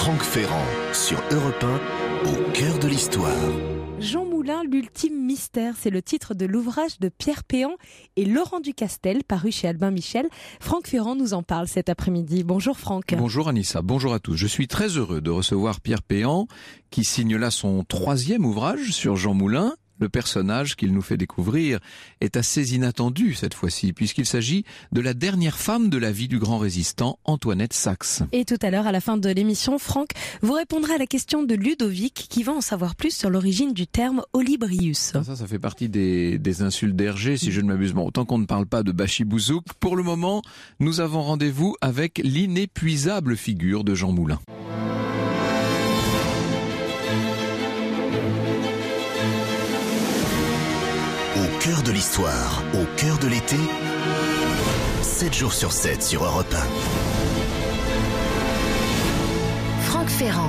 Franck Ferrand sur Europe 1, au cœur de l'histoire. Jean Moulin, l'ultime mystère, c'est le titre de l'ouvrage de Pierre Péan et Laurent Ducastel, paru chez Albin Michel. Franck Ferrand nous en parle cet après-midi. Bonjour Franck. Bonjour Anissa, bonjour à tous. Je suis très heureux de recevoir Pierre Péan, qui signe là son 3e ouvrage sur Jean Moulin. Le personnage qu'il nous fait découvrir est assez inattendu cette fois-ci, puisqu'il s'agit de la dernière femme de la vie du grand résistant, Antoinette Saxe. Et tout à l'heure, à la fin de l'émission, Franck, vous répondrez à la question de Ludovic, qui va en savoir plus sur l'origine du terme Holibrius. Ça fait partie des insultes d'Hergé, si je ne m'abuse. Bon, autant qu'on ne parle pas de Bachibouzouk, pour le moment, nous avons rendez-vous avec l'inépuisable figure de Jean Moulin. Au cœur de l'histoire, au cœur de l'été, 7 jours sur 7 sur Europe 1. Franck Ferrand.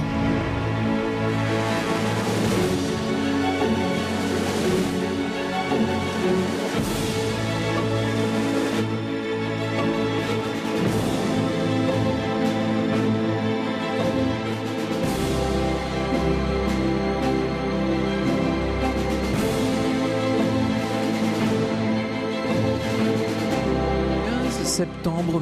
Septembre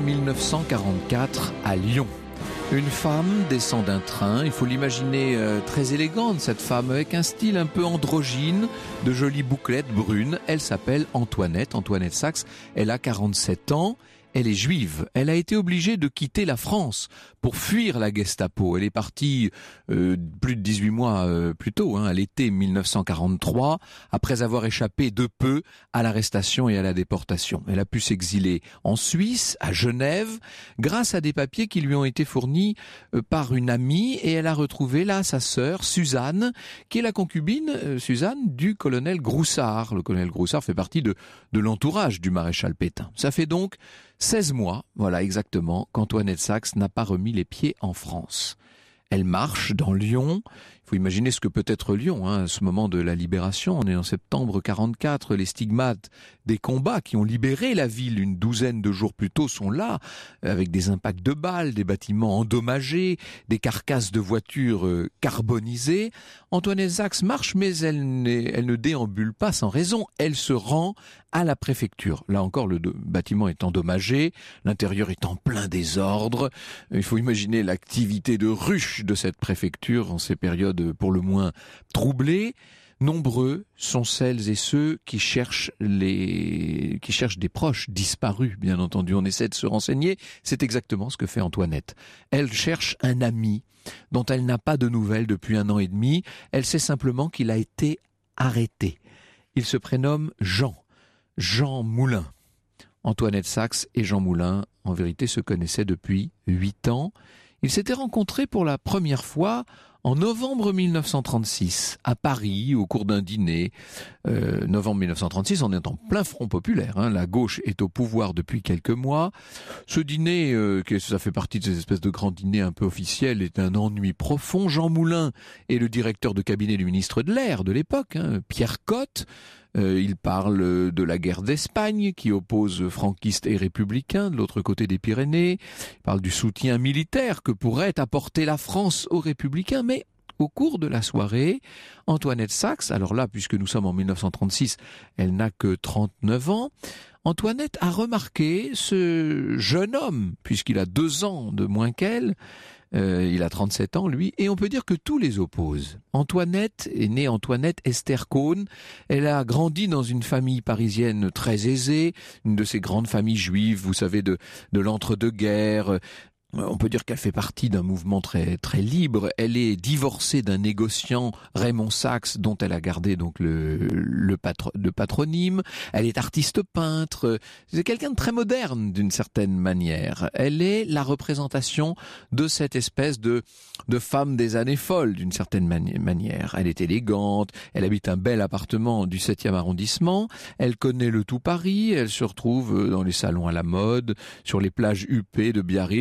1944 à Lyon. Une femme descend d'un train, il faut l'imaginer très élégante cette femme, avec un style un peu androgyne, de jolies bouclettes brunes. Elle s'appelle Antoinette Saxe, elle a 47 ans. Elle est juive. Elle a été obligée de quitter la France pour fuir la Gestapo. Elle est partie plus de 18 mois plus tôt, à l'été 1943, après avoir échappé de peu à l'arrestation et à la déportation. Elle a pu s'exiler en Suisse, à Genève, grâce à des papiers qui lui ont été fournis par une amie, et elle a retrouvé là sa sœur, Suzanne, qui est la concubine, Suzanne, du colonel Groussard. Le colonel Groussard fait partie de l'entourage du maréchal Pétain. Ça fait donc 16 mois, voilà exactement, qu'Antoinette Saxe n'a pas remis les pieds en France. Elle marche dans Lyon. Il faut imaginer ce que peut être Lyon, à ce moment de la libération. On est en septembre 44. Les stigmates des combats qui ont libéré la ville une douzaine de jours plus tôt sont là, avec des impacts de balles, des bâtiments endommagés, des carcasses de voitures carbonisées. Antoinette Saxe marche, mais elle ne déambule pas sans raison. Elle se rend à la préfecture. Là encore, le bâtiment est endommagé, l'intérieur est en plein désordre. Il faut imaginer l'activité de ruche de cette préfecture en ces périodes pour le moins troublées. Nombreux sont celles et ceux qui cherchent des proches disparus, bien entendu. On essaie de se renseigner. C'est exactement ce que fait Antoinette. Elle cherche un ami dont elle n'a pas de nouvelles depuis 1 an et demi. Elle sait simplement qu'il a été arrêté. Il se prénomme Jean Moulin. Antoinette Saxe et Jean Moulin, en vérité, se connaissaient depuis 8 ans. Ils s'étaient rencontrés pour la première fois en novembre 1936, à Paris, au cours d'un dîner. Novembre 1936, on est en plein front populaire. La gauche est au pouvoir depuis quelques mois. Ce dîner, ça fait partie de ces espèces de grands dîners un peu officiels, est un ennui profond. Jean Moulin est le directeur de cabinet du ministre de l'Air de l'époque, Pierre Cotte. Il parle de la guerre d'Espagne qui oppose franquistes et républicains de l'autre côté des Pyrénées. Il parle du soutien militaire que pourrait apporter la France aux républicains. Mais au cours de la soirée, Antoinette Saxe, alors là, puisque nous sommes en 1936, elle n'a que 39 ans, Antoinette a remarqué ce jeune homme, puisqu'il a 2 ans de moins qu'elle. Il a 37 ans, lui, et on peut dire que tout les oppose. Antoinette est née Antoinette Esther Cohn. Elle a grandi dans une famille parisienne très aisée, une de ces grandes familles juives, vous savez, de l'entre-deux-guerres. On peut dire qu'elle fait partie d'un mouvement très très libre. Elle est divorcée d'un négociant, Raymond Saxe, dont elle a gardé donc le patronyme. Elle est artiste peintre. C'est quelqu'un de très moderne d'une certaine manière. Elle est la représentation de cette espèce de femme des années folles d'une certaine manière. Elle est élégante. Elle habite un bel appartement du 7e arrondissement. Elle connaît le tout Paris. Elle se retrouve dans les salons à la mode, sur les plages huppées de Biarritz ou sur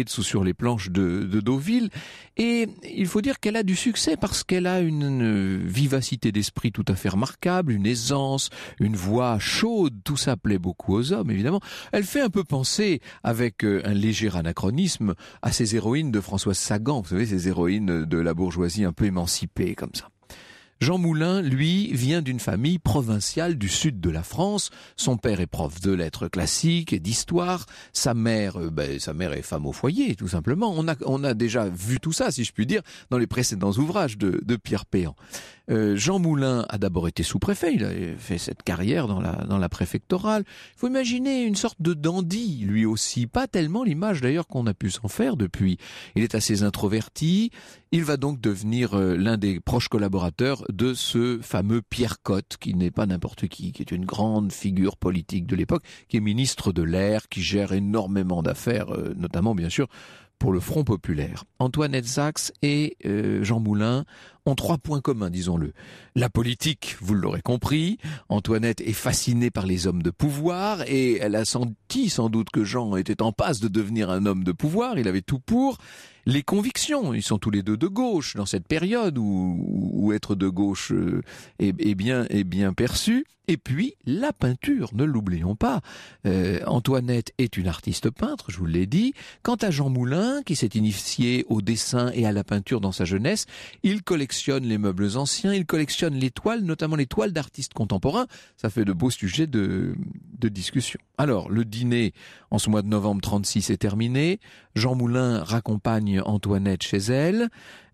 sur les planches de Deauville. Et il faut dire qu'elle a du succès parce qu'elle a une vivacité d'esprit tout à fait remarquable, une aisance, une voix chaude, tout ça plaît beaucoup aux hommes évidemment. Elle fait un peu penser, avec un léger anachronisme, à ces héroïnes de Françoise Sagan, vous savez, ces héroïnes de la bourgeoisie un peu émancipée comme ça. Jean Moulin, lui, vient d'une famille provinciale du sud de la France. Son père est prof de lettres classiques et d'histoire. Sa mère est femme au foyer, tout simplement. On a déjà vu tout ça, si je puis dire, dans les précédents ouvrages de Pierre Péan. Jean Moulin a d'abord été sous-préfet. Il a fait cette carrière dans la préfectorale. Il faut imaginer une sorte de dandy, lui aussi. Pas tellement l'image, d'ailleurs, qu'on a pu s'en faire depuis. Il est assez introverti. Il va donc devenir l'un des proches collaborateurs de ce fameux Pierre Cotte, qui n'est pas n'importe qui est une grande figure politique de l'époque, qui est ministre de l'Air, qui gère énormément d'affaires, notamment bien sûr pour le Front populaire. Antoinette Saxe et Jean Moulin ont 3 points communs, disons-le. La politique, vous l'aurez compris, Antoinette est fascinée par les hommes de pouvoir et elle a senti sans doute que Jean était en passe de devenir un homme de pouvoir, il avait tout pour. Les convictions, ils sont tous les deux de gauche dans cette période où être de gauche est bien perçu. Et puis la peinture, ne l'oublions pas. Antoinette est une artiste peintre, je vous l'ai dit. Quant à Jean Moulin, qui s'est initié au dessin et à la peinture dans sa jeunesse, il collectionne les meubles anciens, il collectionne les toiles, notamment les toiles d'artistes contemporains. Ça fait de beaux sujets de discussion. Alors, le dîner en ce mois de novembre 36 est terminé. Jean Moulin raccompagne Antoinette chez elle.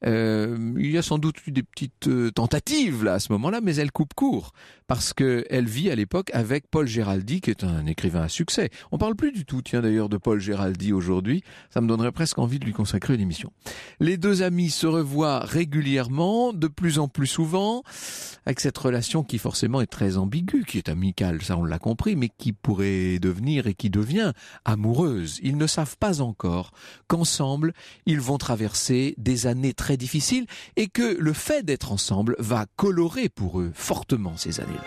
Il y a sans doute eu des petites tentatives là à ce moment-là, mais elle coupe court parce que elle vit à l'époque avec Paul Géraldy, qui est un écrivain à succès. On parle plus du tout, tiens d'ailleurs, de Paul Géraldy aujourd'hui. Ça me donnerait presque envie de lui consacrer une émission. Les deux amis se revoient régulièrement, de plus en plus souvent, avec cette relation qui forcément est très ambiguë, qui est amicale, ça on l'a compris, mais qui pourrait devenir et qui devient amoureuse. Ils ne savent pas encore qu'ensemble, ils vont traverser des années très difficiles et que le fait d'être ensemble va colorer pour eux fortement ces années-là.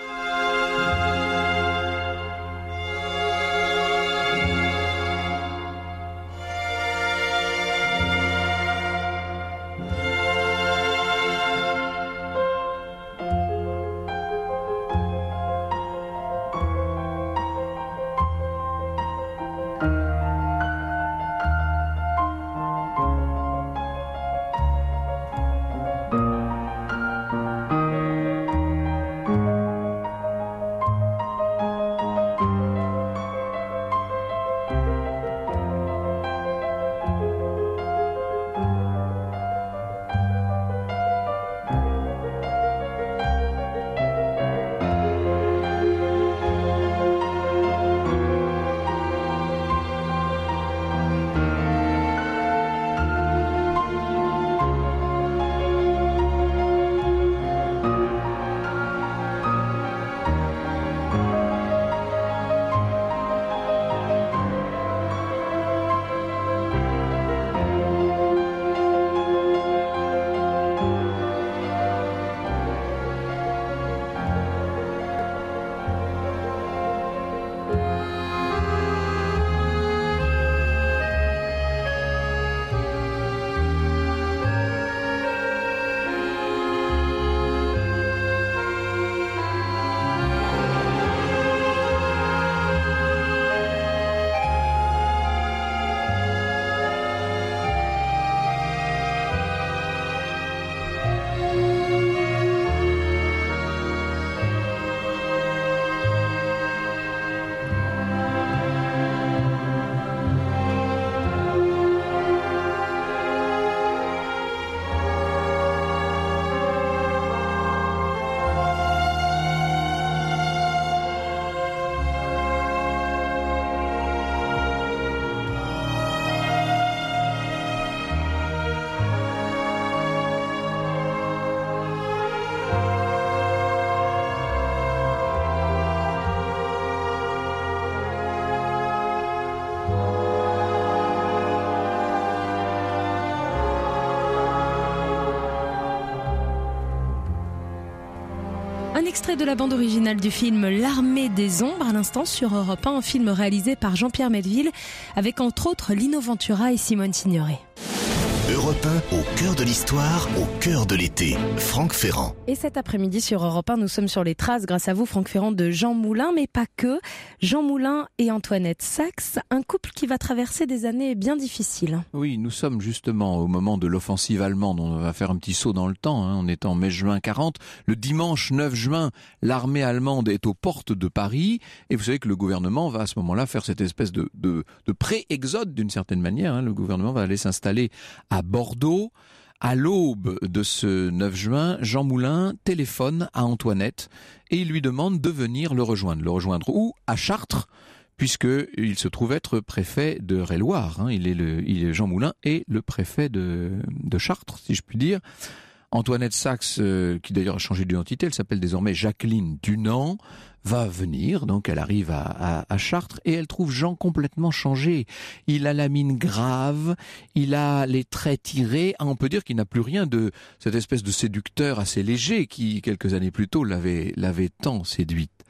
extrait de la bande originale du film L'Armée des Ombres, à l'instant sur Europe 1, un film réalisé par Jean-Pierre Melville, avec entre autres Lino Ventura et Simone Signoret. Europe 1, au cœur de l'histoire, au cœur de l'été. Franck Ferrand. Et cet après-midi sur Europe 1, nous sommes sur les traces, grâce à vous Franck Ferrand, de Jean Moulin, mais pas que. Jean Moulin et Antoinette Saxe, un couple qui va traverser des années bien difficiles. Oui, nous sommes justement au moment de l'offensive allemande. On va faire un petit saut dans le temps. On est en mai-juin 40. Le dimanche 9 juin, l'armée allemande est aux portes de Paris. Et vous savez que le gouvernement va à ce moment-là faire cette espèce de pré-exode d'une certaine manière. Le gouvernement va aller s'installer à Bordeaux. À l'aube de ce 9 juin, Jean Moulin téléphone à Antoinette et il lui demande de venir le rejoindre. Le rejoindre où ? À Chartres, puisqu'il se trouve être préfet de Réloir. Jean Moulin est le préfet de Chartres, si je puis dire. Antoinette Saxe, qui d'ailleurs a changé d'identité, elle s'appelle désormais Jacqueline Dunant, va venir, donc elle arrive à Chartres et elle trouve Jean complètement changé. Il a la mine grave, il a les traits tirés, on peut dire qu'il n'a plus rien de cette espèce de séducteur assez léger qui, quelques années plus tôt, l'avait tant séduite.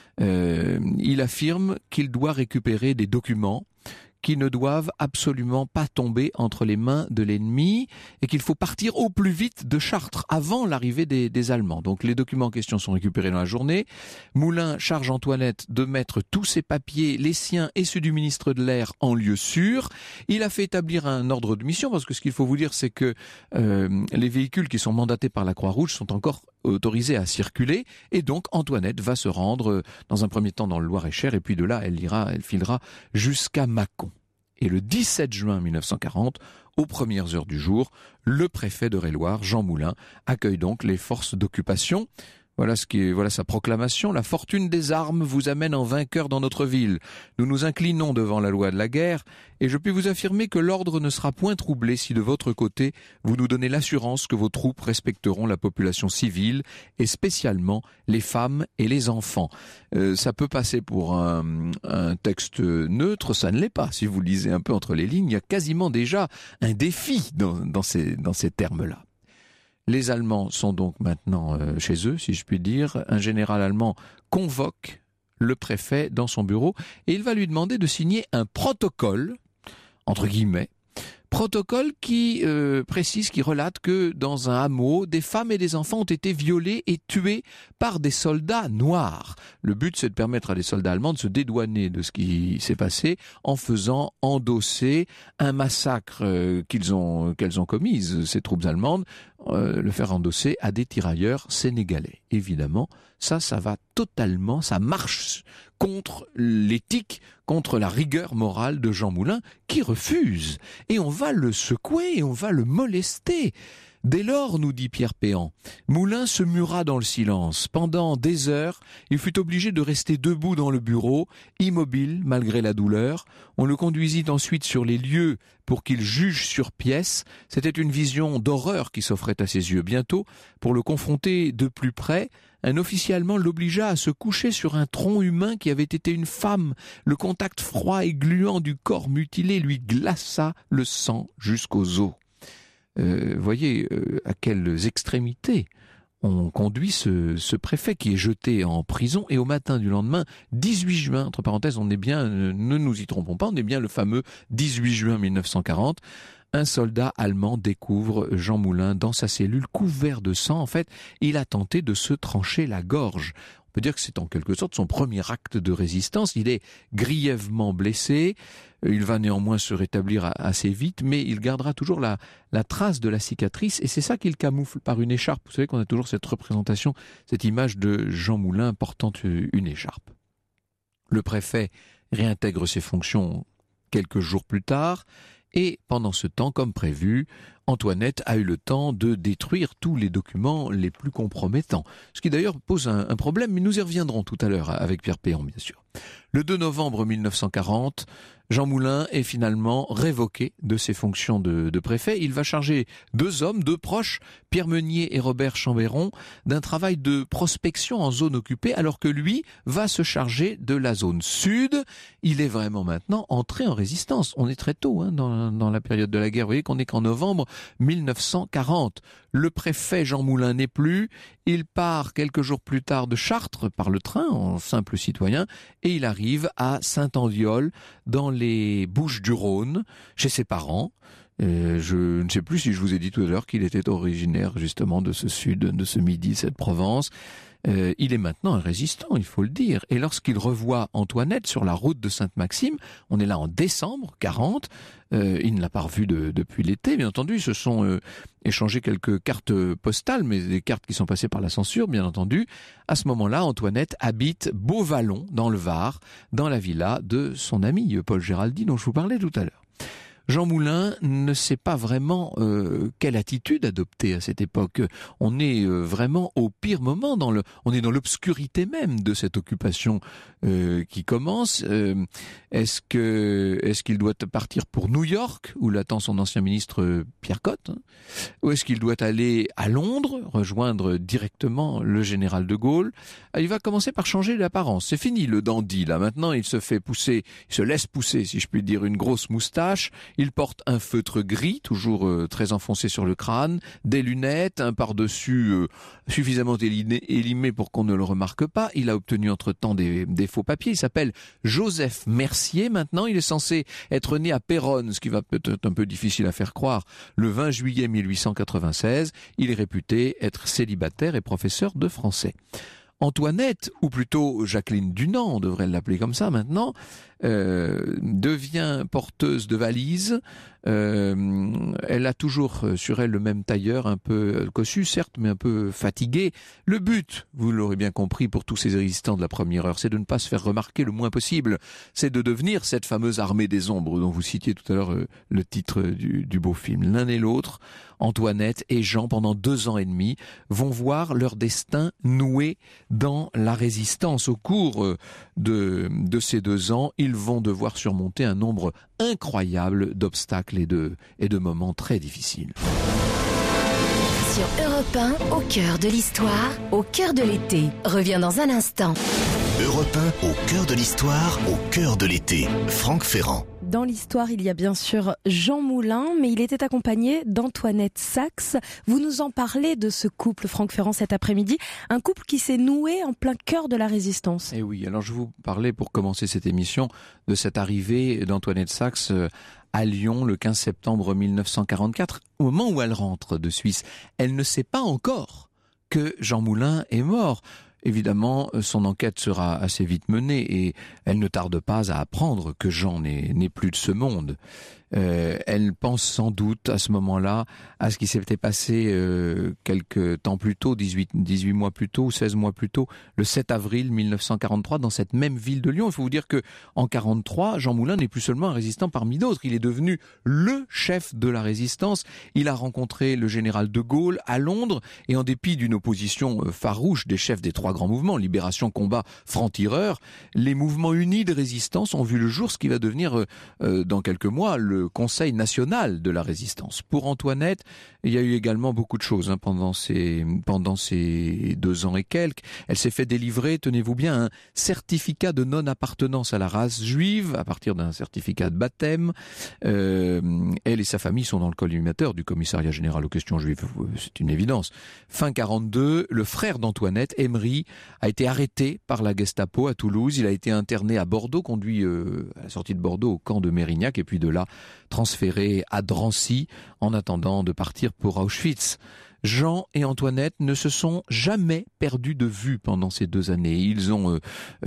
Il affirme qu'il doit récupérer des documents qui ne doivent absolument pas tomber entre les mains de l'ennemi et qu'il faut partir au plus vite de Chartres avant l'arrivée des Allemands. Donc les documents en question sont récupérés dans la journée. Moulin charge Antoinette de mettre tous ses papiers, les siens et ceux du ministre de l'Air, en lieu sûr. Il a fait établir un ordre de mission parce que ce qu'il faut vous dire, c'est que les véhicules qui sont mandatés par la Croix-Rouge sont encore autorisés à circuler et donc Antoinette va se rendre dans un premier temps dans le Loir-et-Cher et puis de là elle filera jusqu'à Mâcon. Et le 17 juin 1940, aux premières heures du jour, le préfet de Réloir, Jean Moulin, accueille donc les forces d'occupation. Voilà sa proclamation. La fortune des armes vous amène en vainqueur dans notre ville. Nous nous inclinons devant la loi de la guerre et je puis vous affirmer que l'ordre ne sera point troublé si de votre côté vous nous donnez l'assurance que vos troupes respecteront la population civile et spécialement les femmes et les enfants. Ça peut passer pour un texte neutre, ça ne l'est pas. Si vous lisez un peu entre les lignes, il y a quasiment déjà un défi dans ces termes-là. Les Allemands sont donc maintenant chez eux, si je puis dire. Un général allemand convoque le préfet dans son bureau et il va lui demander de signer un protocole, entre guillemets, protocole qui relate que dans un hameau, des femmes et des enfants ont été violés et tués par des soldats noirs. Le but, c'est de permettre à des soldats allemands de se dédouaner de ce qui s'est passé en faisant endosser un massacre qu'elles ont commis, ces troupes allemandes, le faire endosser à des tirailleurs sénégalais. Évidemment, ça va totalement, ça marche contre l'éthique, contre la rigueur morale de Jean Moulin, qui refuse. Et on va le secouer et on va le molester. Dès lors, nous dit Pierre Péan, Moulin se mura dans le silence. Pendant des heures, il fut obligé de rester debout dans le bureau, immobile malgré la douleur. On le conduisit ensuite sur les lieux pour qu'il juge sur pièce. C'était une vision d'horreur qui s'offrait à ses yeux. Bientôt, pour le confronter de plus près, un officier allemand l'obligea à se coucher sur un tronc humain qui avait été une femme. Le contact froid et gluant du corps mutilé lui glaça le sang jusqu'aux os. Voyez à quelles extrémités on conduit ce préfet qui est jeté en prison et au matin du lendemain, 18 juin, entre parenthèses, on est bien, ne nous y trompons pas, on est bien le fameux 18 juin 1940, un soldat allemand découvre Jean Moulin dans sa cellule couvert de sang. En fait, il a tenté de se trancher la gorge. On peut dire que c'est en quelque sorte son premier acte de résistance. Il est grièvement blessé. Il va néanmoins se rétablir assez vite, mais il gardera toujours la trace de la cicatrice et c'est ça qu'il camoufle par une écharpe. Vous savez qu'on a toujours cette représentation, cette image de Jean Moulin portant une écharpe. Le préfet réintègre ses fonctions quelques jours plus tard et pendant ce temps, comme prévu, Antoinette a eu le temps de détruire tous les documents les plus compromettants. Ce qui d'ailleurs pose un problème, mais nous y reviendrons tout à l'heure avec Pierre Péan, bien sûr. Le 2 novembre 1940, Jean Moulin est finalement révoqué de ses fonctions de préfet. Il va charger deux proches, Pierre Meunier et Robert Chambéron, d'un travail de prospection en zone occupée, alors que lui va se charger de la zone sud. Il est vraiment maintenant entré en résistance. On est très tôt dans la période de la guerre. Vous voyez qu'on n'est qu'en novembre 1940. Le préfet Jean Moulin n'est plus, il part quelques jours plus tard de Chartres par le train en simple citoyen et il arrive à Saint-Andéol dans les Bouches-du-Rhône chez ses parents. Je ne sais plus si je vous ai dit tout à l'heure qu'il était originaire justement de ce sud, de ce midi, cette Provence. Il est maintenant un résistant, il faut le dire. Et lorsqu'il revoit Antoinette sur la route de Sainte-Maxime, on est là en décembre 40, il ne l'a pas revue depuis l'été, bien entendu. Ils se sont échangés quelques cartes postales, mais des cartes qui sont passées par la censure, bien entendu. À ce moment-là, Antoinette habite Beauvallon, dans le Var, dans la villa de son ami Paul Géraldy, dont je vous parlais tout à l'heure. Jean Moulin ne sait pas vraiment quelle attitude adopter à cette époque. On est vraiment au pire moment, on est dans l'obscurité même de cette occupation qui commence. Est-ce qu'il doit partir pour New York, où l'attend son ancien ministre Pierre Cotte, ou est-ce qu'il doit aller à Londres, rejoindre directement le général de Gaulle? Il va commencer par changer d'apparence. C'est fini le dandy, là. Maintenant, il se laisse pousser, si je puis dire, une grosse moustache. Il porte un feutre gris, toujours très enfoncé sur le crâne, des lunettes, un par-dessus suffisamment élimé pour qu'on ne le remarque pas. Il a obtenu entre-temps des faux papiers. Il s'appelle Joseph Mercier. Maintenant, il est censé être né à Péronne, ce qui va peut-être un peu difficile à faire croire, le 20 juillet 1896. Il est réputé être célibataire et professeur de français. Antoinette, ou plutôt Jacqueline Dunant, on devrait l'appeler comme ça maintenant, devient porteuse de valises. Elle a toujours sur elle le même tailleur, un peu cossu certes, mais un peu fatigué. Le but, vous l'aurez bien compris pour tous ces résistants de la première heure, c'est de ne pas se faire remarquer le moins possible. C'est de devenir cette fameuse armée des ombres dont vous citiez tout à l'heure le titre du beau film. L'un et l'autre, Antoinette et Jean, pendant 2 ans et demi, vont voir leur destin noué dans la résistance. Au cours de ces 2 ans, ils vont devoir surmonter un nombre incroyable d'obstacles et de moments très difficiles. Sur Europe 1, au cœur de l'histoire, au cœur de l'été. Revient dans un instant. Europe 1, au cœur de l'histoire, au cœur de l'été. Franck Ferrand. Dans l'histoire, il y a bien sûr Jean Moulin, mais il était accompagné d'Antoinette Saxe. Vous nous en parlez de ce couple, Franck Ferrand, cet après-midi. Un couple qui s'est noué en plein cœur de la résistance. Et oui, alors je vous parlais pour commencer cette émission de cette arrivée d'Antoinette Saxe à Lyon le 15 septembre 1944. Au moment où elle rentre de Suisse, elle ne sait pas encore que Jean Moulin est mort. Évidemment, son enquête sera assez vite menée et elle ne tarde pas à apprendre que Jean n'est plus de ce monde. Elle pense sans doute à ce moment-là à ce qui s'était passé quelques temps plus tôt, 18 mois plus tôt, 16 mois plus tôt, le 7 avril 1943, dans cette même ville de Lyon. Il faut vous dire que en 43, Jean Moulin n'est plus seulement un résistant parmi d'autres, il est devenu le chef de la résistance. Il a rencontré le général de Gaulle à Londres et en dépit d'une opposition farouche des chefs des 3 grands mouvements, Libération, Combat, Franc-Tireur, les mouvements unis de résistance ont vu le jour, ce qui va devenir dans quelques mois le Conseil national de la résistance. Pour Antoinette, il y a eu également beaucoup de choses pendant ces 2 ans et quelques. Elle s'est fait délivrer, tenez-vous bien, un certificat de non-appartenance à la race juive à partir d'un certificat de baptême. Elle et sa famille sont dans le collimateur du commissariat général aux questions juives, c'est une évidence. Fin 42, le frère d'Antoinette, Emery, a été arrêté par la Gestapo à Toulouse. Il a été interné à Bordeaux, conduit à la sortie de Bordeaux au camp de Mérignac et puis de là transféré à Drancy en attendant de partir pour Auschwitz. Jean et Antoinette ne se sont jamais perdus de vue pendant ces 2 années. Ils ont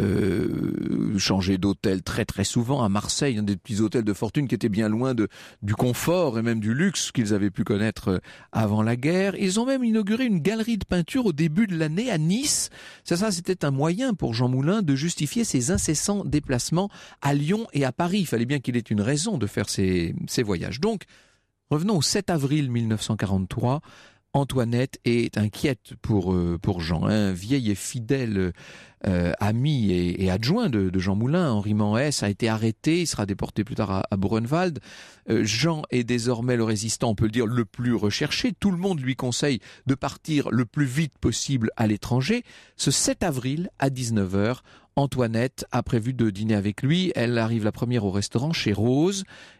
changé d'hôtel très très souvent à Marseille, des petits hôtels de fortune qui étaient bien loin du confort et même du luxe qu'ils avaient pu connaître avant la guerre. Ils ont même inauguré une galerie de peinture au début de l'année à Nice. Ça c'était un moyen pour Jean Moulin de justifier ses incessants déplacements à Lyon et à Paris. Il fallait bien qu'il ait une raison de faire ces voyages. Donc, revenons au 7 avril 1943. Antoinette est inquiète pour Jean, un vieil et fidèle ami et adjoint de Jean Moulin, Henri Manhès, a été arrêté, il sera déporté plus tard à Buchenwald. Jean est désormais le résistant, on peut le dire, le plus recherché. Tout le monde lui conseille de partir le plus vite possible à l'étranger. Ce 7 avril, à 19h, Antoinette a prévu de dîner avec lui. Elle arrive la première au restaurant chez Rose.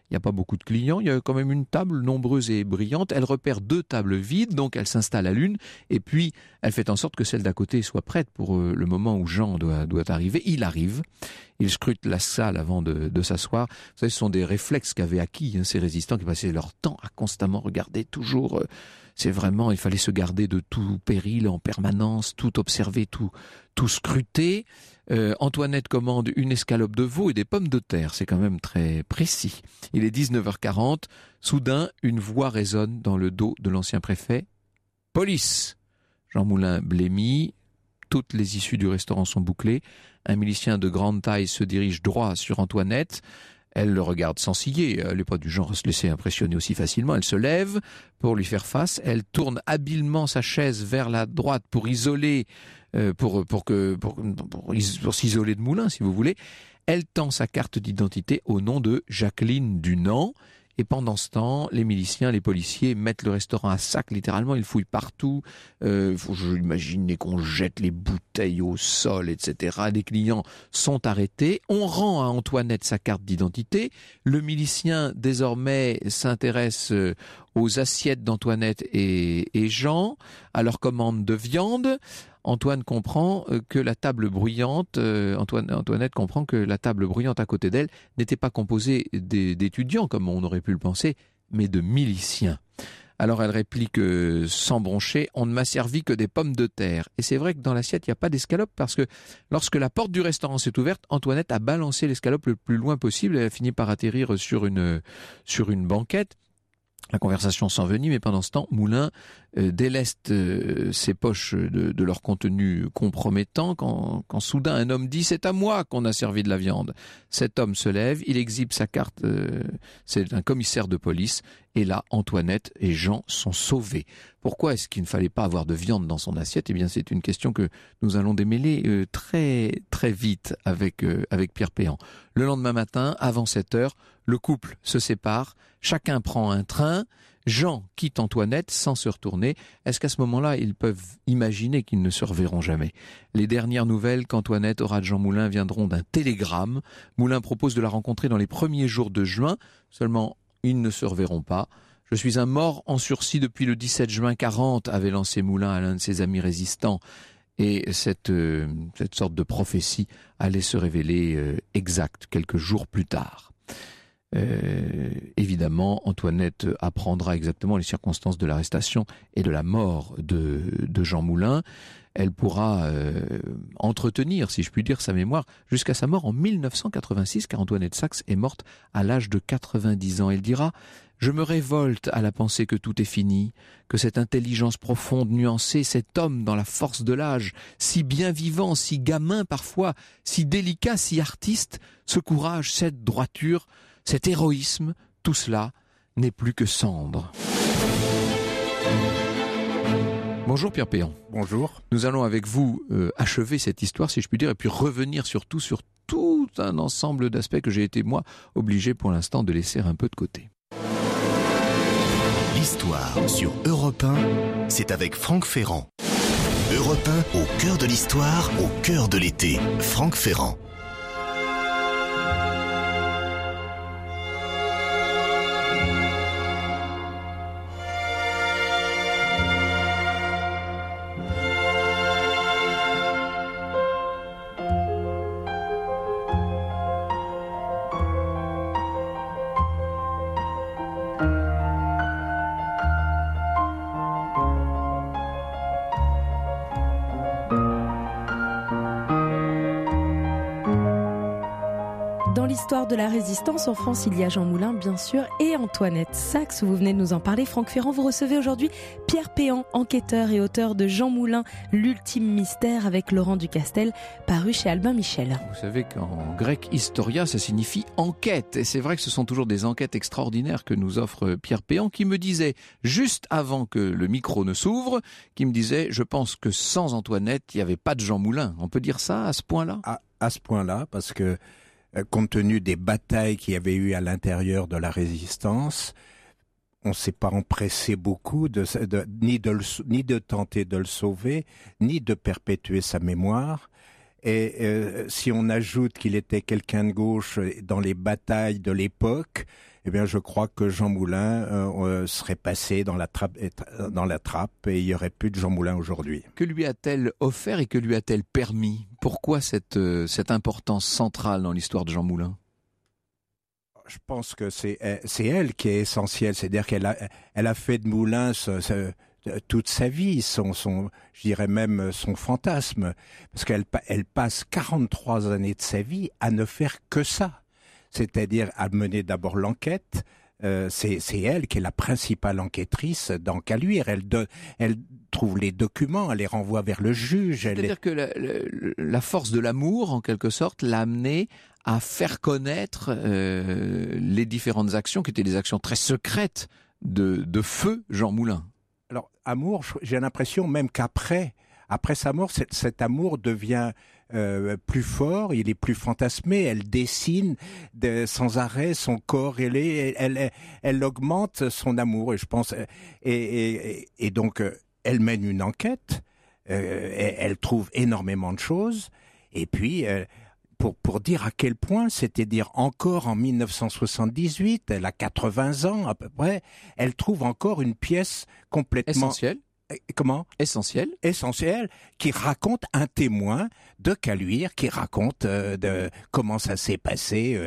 Il n'y a pas beaucoup de clients, il y a quand même une table nombreuse et brillante. Elle repère 2 tables vides, donc elle s'installe à l'une, et puis elle fait en sorte que celle d'à côté soit prête pour le moment où Jean doit arriver. Il arrive, il scrute la salle avant de s'asseoir. Vous savez, ce sont des réflexes qu'avaient acquis ces résistants qui passaient leur temps à constamment regarder toujours. C'est vraiment, il fallait se garder de tout péril en permanence, tout observer, tout scruter. Antoinette commande une escalope de veau et des pommes de terre, c'est quand même très précis. Il est 19h40, soudain une voix résonne dans le dos de l'ancien préfet. « Police !» Jean Moulin blêmit, toutes les issues du restaurant sont bouclées. Un milicien de grande taille se dirige droit sur Antoinette. Elle le regarde sans ciller, elle n'est pas du genre à se laisser impressionner aussi facilement. Elle se lève pour lui faire face, elle tourne habilement sa chaise vers la droite pour isoler, pour s'isoler de Moulin, si vous voulez. Elle tend sa carte d'identité au nom de Jacqueline Dunant. Et pendant ce temps, les miliciens, les policiers mettent le restaurant à sac, littéralement, ils fouillent partout. Faut imaginer qu'on jette les bouteilles au sol, etc. Les clients sont arrêtés. On rend à Antoinette sa carte d'identité. Le milicien, désormais, s'intéresse aux assiettes d'Antoinette et Jean, à leur commande de viande. Antoinette comprend que la table bruyante à côté d'elle n'était pas composée d'étudiants, comme on aurait pu le penser, mais de miliciens. Alors elle réplique sans broncher, on ne m'a servi que des pommes de terre. Et c'est vrai que dans l'assiette, il n'y a pas d'escalope, parce que lorsque la porte du restaurant s'est ouverte, Antoinette a balancé l'escalope le plus loin possible, elle a fini par atterrir sur une banquette. La conversation s'envenime, mais pendant ce temps, Moulin déleste ses poches de leur contenu compromettant quand soudain un homme dit « C'est à moi qu'on a servi de la viande ». Cet homme se lève, il exhibe sa carte, c'est un commissaire de police, et là, Antoinette et Jean sont sauvés. Pourquoi est-ce qu'il ne fallait pas avoir de viande dans son assiette ? Eh bien, c'est une question que nous allons démêler très très vite avec Pierre Péan. Le lendemain matin, avant 7h, le couple se sépare, chacun prend un train, Jean quitte Antoinette sans se retourner. Est-ce qu'à ce moment-là, ils peuvent imaginer qu'ils ne se reverront jamais ? Les dernières nouvelles qu'Antoinette aura de Jean Moulin viendront d'un télégramme. Moulin propose de la rencontrer dans les premiers jours de juin, seulement ils ne se reverront pas. « Je suis un mort en sursis depuis le 17 juin 40, avait lancé Moulin à l'un de ses amis résistants. Et cette sorte de prophétie allait se révéler exacte quelques jours plus tard. Évidemment, Antoinette apprendra exactement les circonstances de l'arrestation et de la mort de Jean Moulin. Elle pourra entretenir, si je puis dire, sa mémoire jusqu'à sa mort en 1986, car Antoinette Saxe est morte à l'âge de 90 ans. Elle dira « Je me révolte à la pensée que tout est fini, que cette intelligence profonde, nuancée, cet homme dans la force de l'âge, si bien vivant, si gamin parfois, si délicat, si artiste, ce courage, cette droiture, cet héroïsme, tout cela n'est plus que cendre. » Bonjour Pierre Péan. Bonjour. Nous allons avec vous achever cette histoire, si je puis dire, et puis revenir surtout sur tout un ensemble d'aspects que j'ai été, moi, obligé pour l'instant de laisser un peu de côté. L'histoire sur Europe 1, c'est avec Franck Ferrand. Europe 1, au cœur de l'histoire, au cœur de l'été. Franck Ferrand. Dans l'histoire de la résistance en France, il y a Jean Moulin, bien sûr, et Antoinette Saxe. Vous venez de nous en parler. Franck Ferrand, vous recevez aujourd'hui Pierre Péan, enquêteur et auteur de Jean Moulin, l'ultime mystère, avec Laurent Ducastel, paru chez Albin Michel. Vous savez qu'en grec, historia, ça signifie enquête. Et c'est vrai que ce sont toujours des enquêtes extraordinaires que nous offre Pierre Péan, qui me disait, juste avant que le micro ne s'ouvre, qui me disait, je pense que sans Antoinette, il n'y avait pas de Jean Moulin. On peut dire ça à ce point-là ? À ce point-là, parce que compte tenu des batailles qu'il y avait eu à l'intérieur de la résistance, on ne s'est pas empressé beaucoup ni de tenter de le sauver, ni de perpétuer sa mémoire. Et si on ajoute qu'il était quelqu'un de gauche dans les batailles de l'époque, eh bien, je crois que Jean Moulin serait passé dans la trappe et il n'y aurait plus de Jean Moulin aujourd'hui. Que lui a-t-elle offert et que lui a-t-elle permis ? Pourquoi cette importance centrale dans l'histoire de Jean Moulin ? Je pense que c'est elle qui est essentielle. C'est-à-dire qu'elle a fait de Moulin toute sa vie, je dirais même son fantasme. Parce qu'elle passe 43 années de sa vie à ne faire que ça. C'est-à-dire à mener d'abord l'enquête. C'est elle qui est la principale enquêtrice dans Caluire. Elle trouve les documents, elle les renvoie vers le juge. C'est-à-dire que la force de l'amour, en quelque sorte, l'a amenée à faire connaître les différentes actions, qui étaient des actions très secrètes de feu Jean Moulin. Alors, amour, j'ai l'impression même qu'après sa mort, cet amour devient plus fort, il est plus fantasmé, elle dessine sans arrêt son corps, elle augmente son amour, et je pense, et donc elle mène une enquête, elle trouve énormément de choses, et puis pour dire à quel point, c'est-à-dire encore en 1978, elle a 80 ans à peu près, elle trouve encore une pièce complètement... Essentielle. Comment ? Essentielle, qui raconte un témoin de Caluire, qui raconte comment ça s'est passé.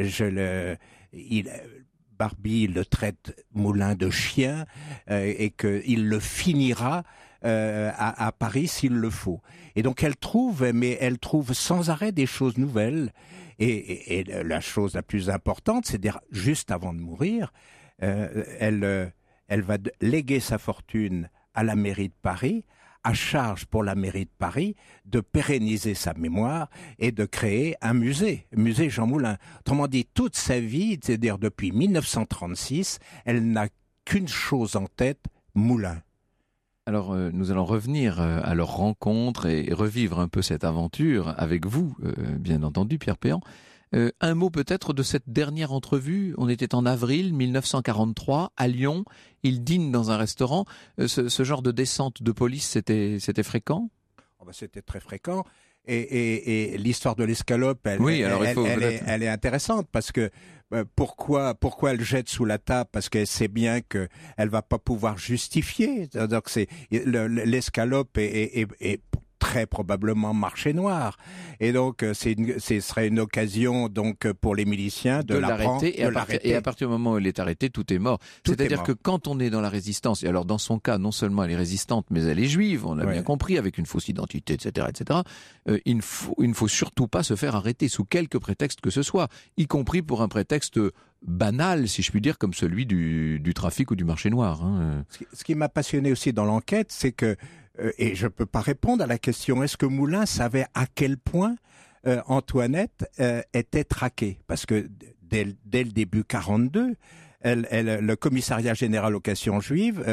Barbie le traite Moulin de chien et qu'il le finira à Paris s'il le faut. Et donc elle trouve sans arrêt des choses nouvelles. Et la chose la plus importante, c'est juste avant de mourir, elle va léguer sa fortune à la mairie de Paris, à charge pour la mairie de Paris de pérenniser sa mémoire et de créer un musée Jean Moulin. Autrement dit, toute sa vie, c'est-à-dire depuis 1936, elle n'a qu'une chose en tête, Moulin. Alors, nous allons revenir à leur rencontre et revivre un peu cette aventure avec vous, bien entendu, Pierre Péan. Un mot peut-être de cette dernière entrevue. On était en avril 1943 à Lyon. Il dîne dans un restaurant. Ce genre de descente de police, c'était fréquent ? C'était très fréquent. Et l'histoire de l'escalope, elle est intéressante parce que pourquoi elle jette sous la table ? Parce qu'elle sait bien que elle va pas pouvoir justifier. Donc l'escalope est très probablement marché noir. Et donc, ce serait une occasion donc pour les miliciens de l'arrêter. Et à partir du moment où il est arrêté, tout est mort. C'est-à-dire que quand on est dans la résistance, et alors dans son cas, non seulement elle est résistante, mais elle est juive, on l'a bien compris, avec une fausse identité, etc., il ne faut surtout pas se faire arrêter sous quelque prétexte que ce soit, y compris pour un prétexte banal, si je puis dire, comme celui du trafic ou du marché noir. Ce qui m'a passionné aussi dans l'enquête, c'est que et je ne peux pas répondre à la question, est-ce que Moulin savait à quel point Antoinette était traquée ? Parce que dès le début 42, le commissariat général aux questions juives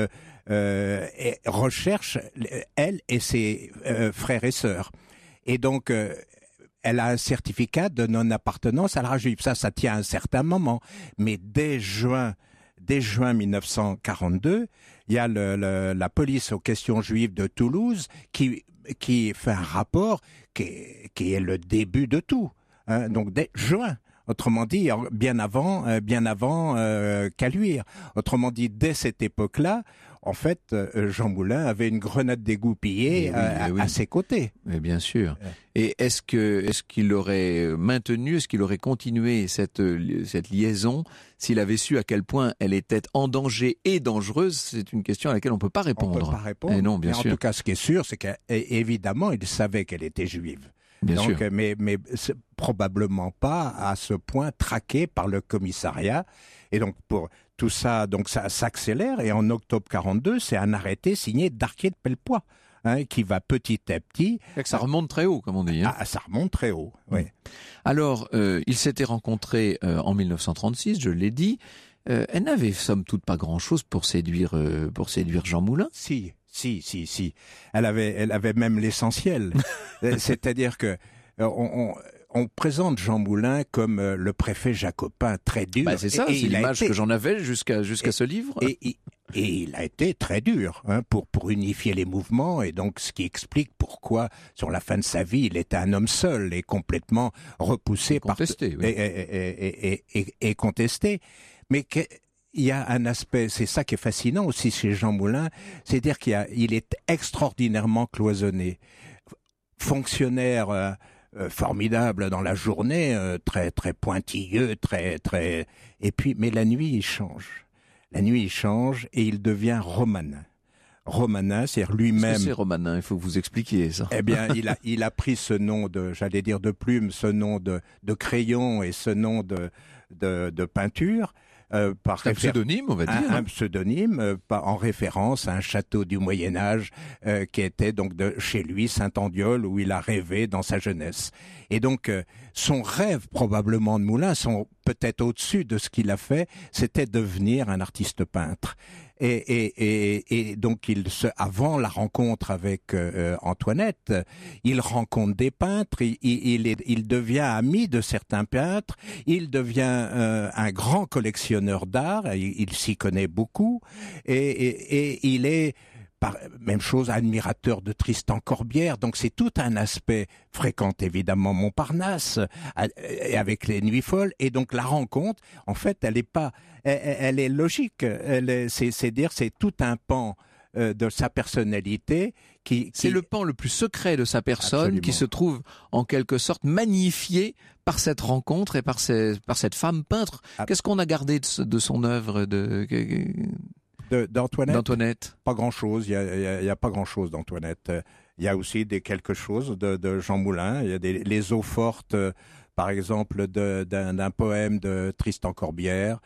recherche elle et ses frères et sœurs. Et donc, elle a un certificat de non-appartenance à la race juive. Ça tient à un certain moment. Mais dès juin 1942, il y a la police aux questions juives de Toulouse qui fait un rapport qui est le début de tout. Donc dès juin. Autrement dit, bien avant Caluire. Autrement dit, dès cette époque-là, en fait, Jean Moulin avait une grenade dégoupillée à ses côtés. Mais bien sûr. Et est-ce qu'il aurait maintenu, est-ce qu'il aurait continué cette liaison s'il avait su à quel point elle était en danger et dangereuse? C'est une question à laquelle on ne peut pas répondre. On ne peut pas répondre. Et non, bien sûr. En tout cas, ce qui est sûr, c'est qu'évidemment, il savait qu'elle était juive. Bien sûr. Mais probablement pas à ce point traqué par le commissariat. Et donc pour tout ça, donc ça s'accélère. Et en octobre 42, c'est un arrêté signé d'Arquier de Pellepoix, qui va petit à petit. Ça remonte très haut, comme on dit. Ça remonte très haut. Oui. Alors, ils s'étaient rencontrés en 1936, je l'ai dit. Elle n'avait somme toute pas grand-chose pour séduire Jean Moulin. Si. Elle avait même l'essentiel. C'est-à-dire que on présente Jean Moulin comme le préfet jacobin très dur. C'est ça, c'est l'image que j'en avais jusqu'à ce livre. Et il a été très dur pour unifier les mouvements, et donc ce qui explique pourquoi, sur la fin de sa vie, il était un homme seul et complètement repoussé, contesté, et contesté. Mais il y a un aspect, c'est ça qui est fascinant aussi chez Jean Moulin, c'est-à-dire qu'il est extraordinairement cloisonné. Fonctionnaire formidable dans la journée, très très pointilleux, et puis mais la nuit il change. La nuit il change et il devient romanin. Romanin, c'est-à-dire lui-même. Qu'est-ce que c'est romanin ? Il faut que vous expliquiez ça. Eh bien, il a pris ce nom de plume, ce nom de crayon et ce nom de peinture. Par un pseudonyme, on va dire. Un pseudonyme, en référence à un château du Moyen-Âge qui était donc chez lui, Saint-Andiol, où il a rêvé dans sa jeunesse. Et donc, son rêve probablement de Moulin, peut-être au-dessus de ce qu'il a fait, c'était devenir un artiste peintre. Et donc avant la rencontre avec Antoinette, il rencontre des peintres, il devient ami de certains peintres, il devient un grand collectionneur d'art, il s'y connaît beaucoup, et il est même chose, admirateur de Tristan Corbière. Donc c'est tout un aspect, fréquente évidemment Montparnasse, avec les Nuits folles. Et donc la rencontre, en fait, elle est logique. C'est tout un pan de sa personnalité c'est le pan le plus secret de sa personne. Absolument. Qui se trouve en quelque sorte magnifié par cette rencontre et par cette femme peintre. Qu'est-ce qu'on a gardé de son œuvre d'Antoinette? Pas grand-chose. Il y a pas grand-chose d'Antoinette. Il y a aussi quelque chose de Jean Moulin. Il y a les eaux fortes, par exemple, d'un poème de Tristan Corbière.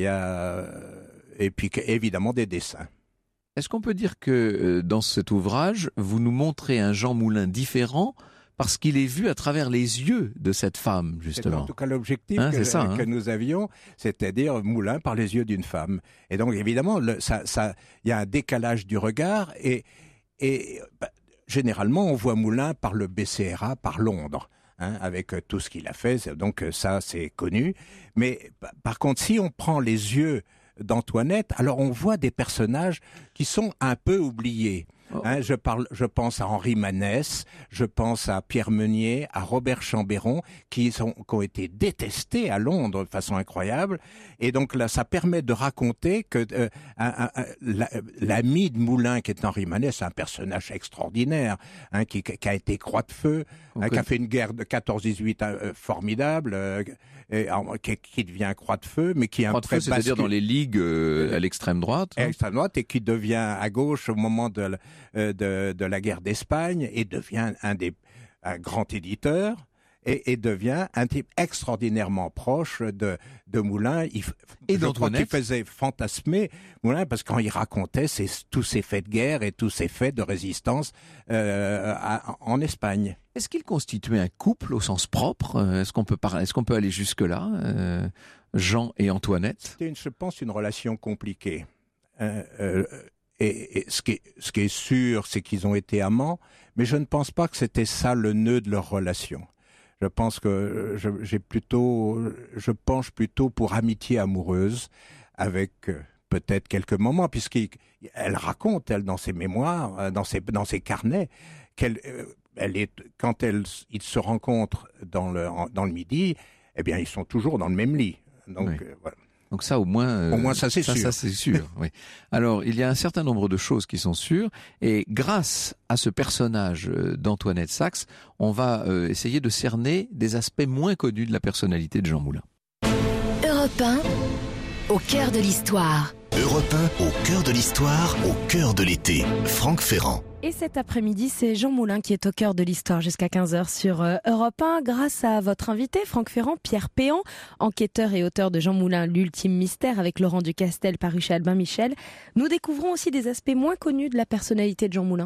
Et puis évidemment des dessins. Est-ce qu'on peut dire que dans cet ouvrage, vous nous montrez un Jean Moulin différent parce qu'il est vu à travers les yeux de cette femme, justement? C'est en tout cas l'objectif que nous avions, c'est-à-dire Moulin par les yeux d'une femme. Et donc évidemment, il y a un décalage du regard et généralement on voit Moulin par le BCRA, par Londres. Avec tout ce qu'il a fait, donc ça c'est connu. Mais par contre, si on prend les yeux d'Antoinette, alors on voit des personnages qui sont un peu oubliés. Je pense à Henri Manès, je pense à Pierre Meunier, à Robert Chambéron, qui ont été détestés à Londres de façon incroyable. Et donc là, ça permet de raconter que l'ami de Moulin, qui est Henri Manès, c'est un personnage extraordinaire, qui a été croix de feu, qui a fait une guerre de 14-18 formidable, qui devient croix de feu, mais qui croix de feu, c'est-à-dire dans les ligues à l'extrême droite. À l'extrême droite, et qui devient à gauche au moment de la guerre d'Espagne, et devient un grand éditeur, et devient un type extraordinairement proche de Moulin. Je crois qu'il faisait fantasmer Moulin, parce que quand il racontait tous ces faits de guerre et tous ces faits de résistance en Espagne. Est-ce qu'ils constituaient un couple au sens propre ? Est-ce qu'on peut aller jusque-là, Jean et Antoinette ? C'était, je pense, une relation compliquée. Et ce qui est sûr, c'est qu'ils ont été amants, mais je ne pense pas que c'était ça le nœud de leur relation. Je pense que je penche plutôt pour amitié amoureuse, avec peut-être quelques moments, puisqu'elle raconte, dans ses mémoires, dans ses carnets, quand ils se rencontrent dans le Midi, eh bien ils sont toujours dans le même lit. Donc oui. Voilà. Donc ça, au moins ça c'est sûr. Ça c'est sûr. Oui. Alors, il y a un certain nombre de choses qui sont sûres, et grâce à ce personnage d'Antoinette Sax, on va essayer de cerner des aspects moins connus de la personnalité de Jean Moulin. Europe 1, au cœur de l'histoire. Europe 1, au cœur de l'histoire, au cœur de l'été. Franck Ferrand. Et cet après-midi, c'est Jean Moulin qui est au cœur de l'histoire jusqu'à 15h sur Europe 1. Grâce à votre invité, Franck Ferrand, Pierre Péan, enquêteur et auteur de Jean Moulin, L'Ultime Mystère, avec Laurent Ducastel, paru chez Albin Michel. Nous découvrons aussi des aspects moins connus de la personnalité de Jean Moulin.